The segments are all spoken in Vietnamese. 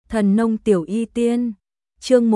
Thần nông tiểu y tiên, chương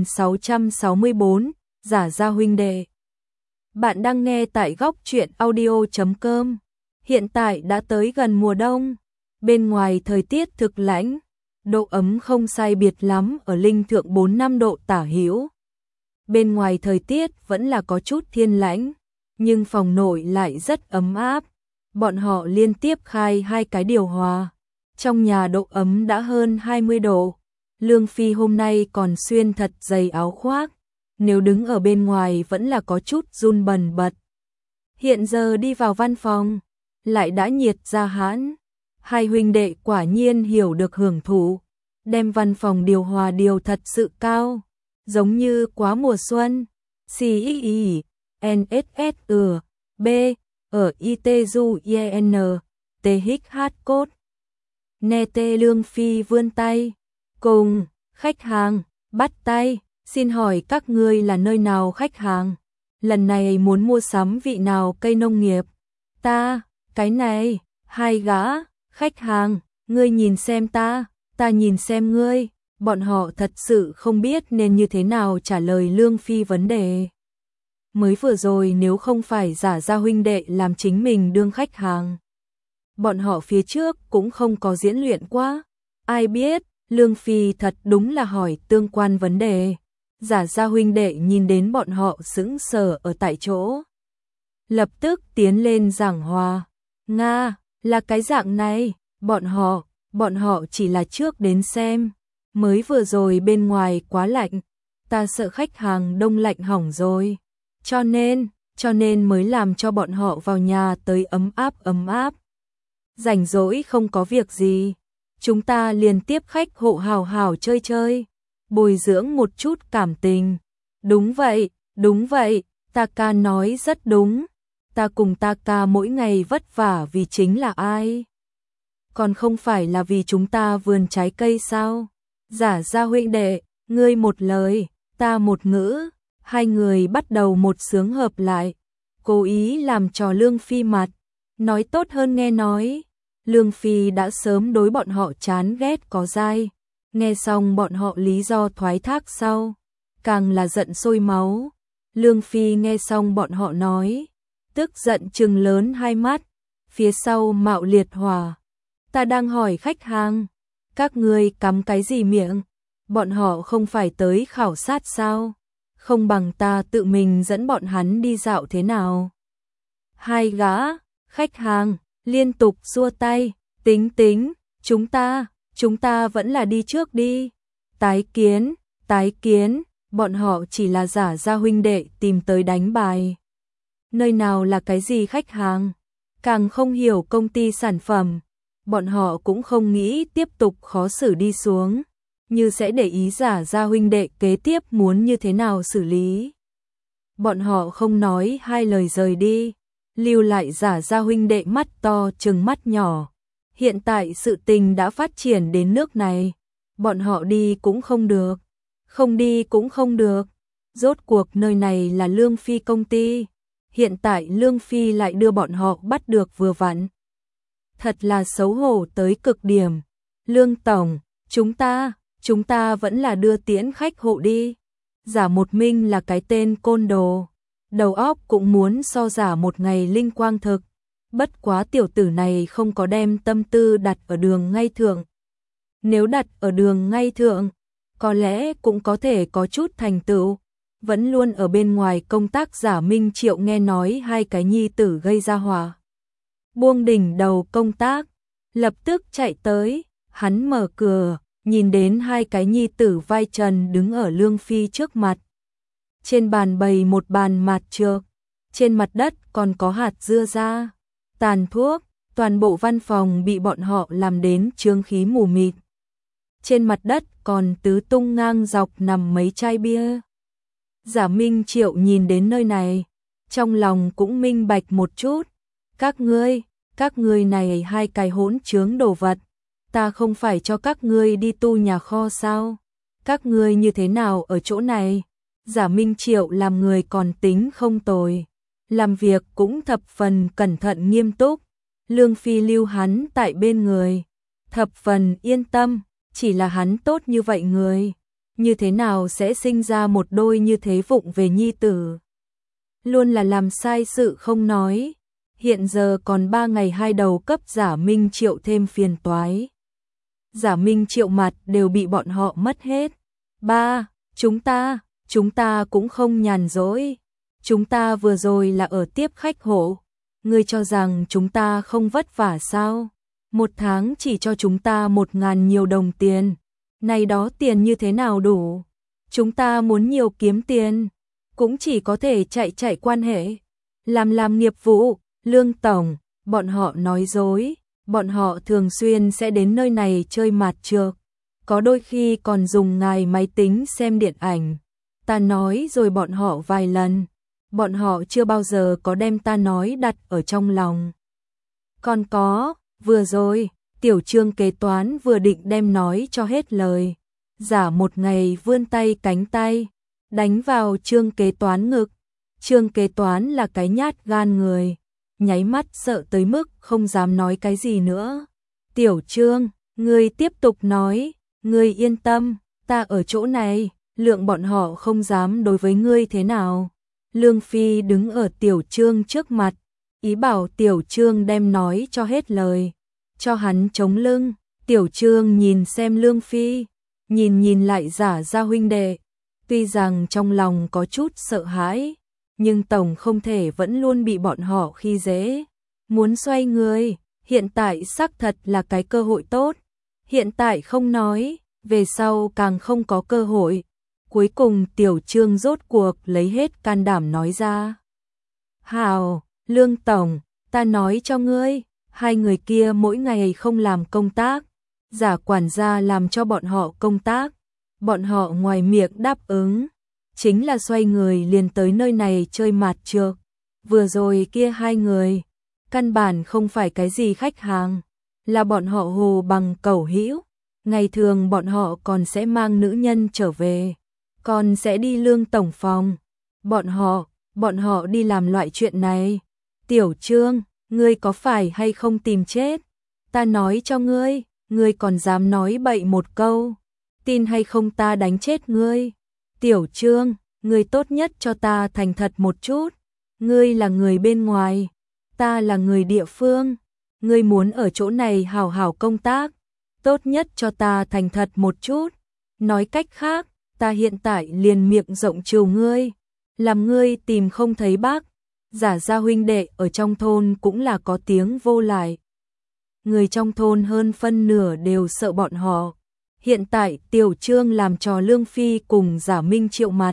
1664, giả gia huynh đệ. Bạn đang nghe tại góc truyện audio.com. Hiện tại đã tới gần mùa đông, bên ngoài thời tiết thực lạnh, độ ấm không sai biệt lắm ở linh thượng 4-5 độ tả hữu. Bên ngoài thời tiết vẫn là có chút thiên lãnh, nhưng phòng nội lại rất ấm áp. Bọn họ liên tiếp khai 2 cái điều hòa. Trong nhà độ ấm đã hơn 20 độ. Lương Phi hôm nay còn xuyên thật dày áo khoác, nếu đứng ở bên ngoài vẫn là có chút run bần bật. Hiện giờ đi vào văn phòng, lại đã nhiệt ra hãn. Hai huynh đệ quả nhiên hiểu được hưởng thụ, đem văn phòng điều hòa điều thật sự cao, giống như quá mùa xuân. CII, NSS, B, ở ITU IN, THH code. Nete Lương Phi vươn tay, cùng khách hàng bắt tay, xin hỏi các ngươi là nơi nào khách hàng? Lần này muốn mua sắm vị nào cây nông nghiệp? Ta, cái này, hai gã, khách hàng, ngươi nhìn xem ta nhìn xem ngươi. Bọn họ thật sự không biết nên như thế nào trả lời Lương Phi vấn đề. Mới vừa rồi nếu không phải giả ra huynh đệ làm chính mình đương khách hàng, bọn họ phía trước cũng không có diễn luyện quá. Ai biết, Lương Phi thật đúng là hỏi tương quan vấn đề. Giả ra huynh đệ nhìn đến bọn họ sững sờ ở tại chỗ, lập tức tiến lên giảng hòa. Nga, là cái dạng này, bọn họ chỉ là trước đến xem. Mới vừa rồi bên ngoài quá lạnh, ta sợ khách hàng đông lạnh hỏng rồi. Cho nên mới làm cho bọn họ vào nhà tới ấm áp. Rảnh rỗi không có việc gì, chúng ta liền tiếp khách hộ hào hào chơi, bồi dưỡng một chút cảm tình. Đúng vậy, ta ca nói rất đúng. Ta cùng ta ca mỗi ngày vất vả vì chính là ai? Còn không phải là vì chúng ta vườn trái cây sao? Giả ra huynh đệ, ngươi một lời, ta một ngữ, hai người bắt đầu một sướng hợp lại, cố ý làm trò Lương Phi mặt, nói tốt hơn nghe nói. Lương Phi đã sớm đối bọn họ chán ghét có dai, nghe xong bọn họ lý do thoái thác sau, càng là giận sôi máu. Lương Phi nghe xong bọn họ nói, tức giận trừng lớn hai mắt, phía sau mạo liệt hỏa. Ta đang hỏi khách hàng, các ngươi cắm cái gì miệng? Bọn họ không phải tới khảo sát sao? Không bằng ta tự mình dẫn bọn hắn đi dạo thế nào? Hai gã khách hàng liên tục xua tay, tính, chúng ta vẫn là đi trước đi. Tái kiến, bọn họ chỉ là giả ra huynh đệ tìm tới đánh bài. Nơi nào là cái gì khách hàng, càng không hiểu công ty sản phẩm, bọn họ cũng không nghĩ tiếp tục khó xử đi xuống, như sẽ để ý giả ra huynh đệ kế tiếp muốn như thế nào xử lý. Bọn họ không nói hai lời rời đi, lưu lại giả ra huynh đệ mắt to trừng mắt nhỏ. Hiện tại sự tình đã phát triển đến nước này, bọn họ đi cũng không được, không đi cũng không được. Rốt cuộc nơi này là Lương Phi công ty, hiện tại Lương Phi lại đưa bọn họ bắt được vừa vặn. Thật là xấu hổ tới cực điểm. Lương tổng, chúng ta vẫn là đưa tiễn khách hộ đi. Giả một minh là cái tên côn đồ, đầu óc cũng muốn so giả một ngày linh quang thực. Bất quá tiểu tử này không có đem tâm tư đặt ở đường ngay thượng. Nếu đặt ở đường ngay thượng, có lẽ cũng có thể có chút thành tựu. Vẫn luôn ở bên ngoài công tác giả Minh Triệu nghe nói hai cái nhi tử gây ra họa, buông đỉnh đầu công tác, lập tức chạy tới. Hắn mở cửa, nhìn đến hai cái nhi tử vai trần đứng ở Lương Phi trước mặt. Trên bàn bày một bàn mạt trược, trên mặt đất còn có hạt dưa da, tàn thuốc, toàn bộ văn phòng bị bọn họ làm đến chướng khí mù mịt. Trên mặt đất còn tứ tung ngang dọc nằm mấy chai bia. Giả Minh Triệu nhìn đến nơi này, trong lòng cũng minh bạch một chút. Các ngươi này hai cái hỗn trướng đồ vật, ta không phải cho các ngươi đi tu nhà kho sao? Các ngươi như thế nào ở chỗ này? Giả Minh Triệu làm người còn tính không tồi, làm việc cũng thập phần cẩn thận nghiêm túc. Lương Phi lưu hắn tại bên người, thập phần yên tâm. chỉ là hắn tốt như vậy người, như thế nào sẽ sinh ra một đôi như thế vụng về nhi tử. Luôn là làm sai sự không nói, hiện giờ còn 3 ngày hai đầu cấp Giả Minh Triệu thêm phiền toái. Giả Minh Triệu mặt đều bị bọn họ mất hết. Ba, chúng ta cũng không nhàn rỗi. Chúng ta vừa rồi là ở tiếp khách hộ. Ngươi cho rằng chúng ta không vất vả sao? Một tháng chỉ cho chúng ta 1.000 nhiều đồng tiền. Này đó tiền như thế nào đủ? Chúng ta muốn nhiều kiếm tiền, cũng chỉ có thể chạy quan hệ. Làm nghiệp vụ, Lương tổng, bọn họ nói dối. Bọn họ thường xuyên sẽ đến nơi này chơi mạt trược. Có đôi khi còn dùng ngài máy tính xem điện ảnh. Ta nói rồi bọn họ vài lần. Bọn họ chưa bao giờ có đem ta nói đặt ở trong lòng. Còn có, vừa rồi, tiểu Trương kế toán vừa định đem nói cho hết lời. Giả một ngày vươn tay cánh tay, đánh vào Trương kế toán ngực. Trương kế toán là cái nhát gan người, nháy mắt sợ tới mức không dám nói cái gì nữa. Tiểu Trương, ngươi tiếp tục nói, ngươi yên tâm, ta ở chỗ này, lượng bọn họ không dám đối với ngươi thế nào. Lương Phi đứng ở Tiểu Trương trước mặt, ý bảo Tiểu Trương đem nói cho hết lời, cho hắn chống lưng. Tiểu Trương nhìn xem Lương Phi, nhìn lại Giả gia huynh đệ, tuy rằng trong lòng có chút sợ hãi, nhưng tổng không thể vẫn luôn bị bọn họ khi dễ. Muốn xoay người, hiện tại xác thật là cái cơ hội tốt. Hiện tại không nói, về sau càng không có cơ hội. Cuối cùng Tiểu Trương rốt cuộc lấy hết can đảm nói ra. Hào, Lương tổng, ta nói cho ngươi, hai người kia mỗi ngày không làm công tác, Giả quản gia làm cho bọn họ công tác. Bọn họ ngoài miệng đáp ứng, chính là xoay người liền tới nơi này chơi mạt trược. Vừa rồi kia hai người, căn bản không phải cái gì khách hàng, là bọn họ hồ bằng cẩu hữu. Ngày thường bọn họ còn sẽ mang nữ nhân trở về, còn sẽ đi Lương tổng phòng. Bọn họ đi làm loại chuyện này. Tiểu Trương, ngươi có phải hay không tìm chết? Ta nói cho ngươi, ngươi còn dám nói bậy một câu, tin hay không ta đánh chết ngươi. Tiểu Trương, ngươi tốt nhất cho ta thành thật một chút. Ngươi là người bên ngoài, ta là người địa phương. Ngươi muốn ở chỗ này hào hào công tác, tốt nhất cho ta thành thật một chút. Nói cách khác, ta hiện tại liền miệng rộng chiều ngươi, làm ngươi tìm không thấy bác. Giả gia huynh đệ ở trong thôn cũng là có tiếng vô lại. Người trong thôn hơn phân nửa đều sợ bọn họ. Hiện tại Tiểu Trương làm trò Lương Phi cùng Giả Minh Triệu mặt,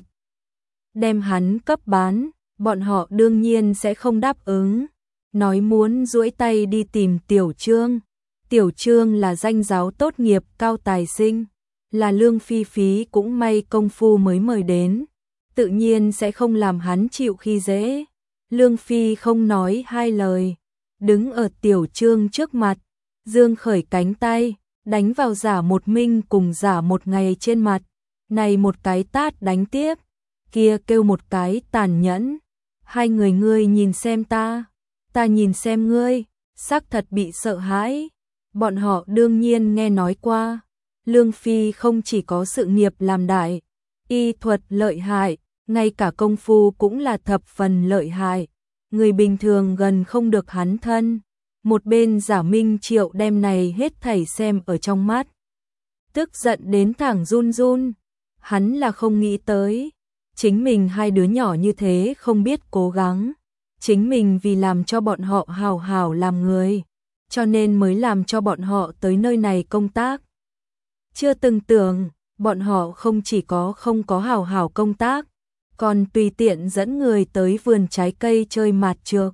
đem hắn cấp bán, bọn họ đương nhiên sẽ không đáp ứng. Nói muốn duỗi tay đi tìm Tiểu Trương. Tiểu Trương là danh giáo tốt nghiệp cao tài sinh, là Lương Phi phí cũng may công phu mới mời đến, tự nhiên sẽ không làm hắn chịu khi dễ. Lương Phi không nói hai lời, đứng ở Tiểu Trương trước mặt, dương khởi cánh tay, đánh vào Giả một Minh cùng Giả một ngày trên mặt. Này một cái tát đánh tiếp, kia kêu một cái tàn nhẫn. Hai người ngươi nhìn xem ta nhìn xem ngươi, xác thật bị sợ hãi. Bọn họ đương nhiên nghe nói qua, Lương Phi không chỉ có sự nghiệp làm đại, y thuật lợi hại, ngay cả công phu cũng là thập phần lợi hại. Người bình thường gần không được hắn thân. Một bên Giả Minh Triệu đem này hết thảy xem ở trong mắt, tức giận đến thẳng run run. Hắn là không nghĩ tới, chính mình hai đứa nhỏ như thế không biết cố gắng, chính mình vì làm cho bọn họ hào hào làm người, cho nên mới làm cho bọn họ tới nơi này công tác. Chưa từng tưởng, bọn họ không chỉ có không có hào hào công tác, còn tùy tiện dẫn người tới vườn trái cây chơi mạt trược.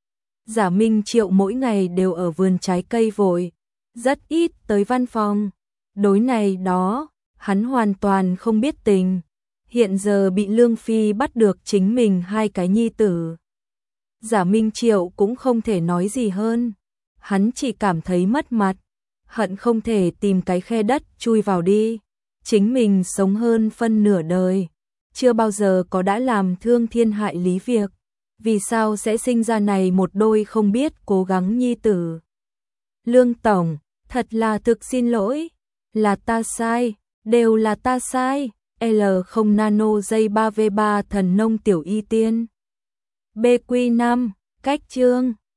Giả Minh Triệu mỗi ngày đều ở vườn trái cây vội, rất ít tới văn phòng. Đối này đó, hắn hoàn toàn không biết tình. Hiện giờ bị Lương Phi bắt được chính mình hai cái nhi tử. Giả Minh Triệu cũng không thể nói gì hơn. Hắn chỉ cảm thấy mất mặt, hận không thể tìm cái khe đất chui vào đi. Chính mình sống hơn phân nửa đời, chưa bao giờ có đã làm thương thiên hại lý việc. Vì sao sẽ sinh ra này một đôi không biết cố gắng nhi tử? Lương tổng, thật là thực xin lỗi. Là ta sai, đều là ta sai. L0 nano dây 3V3 thần nông tiểu y tiên. BQ5, cách chương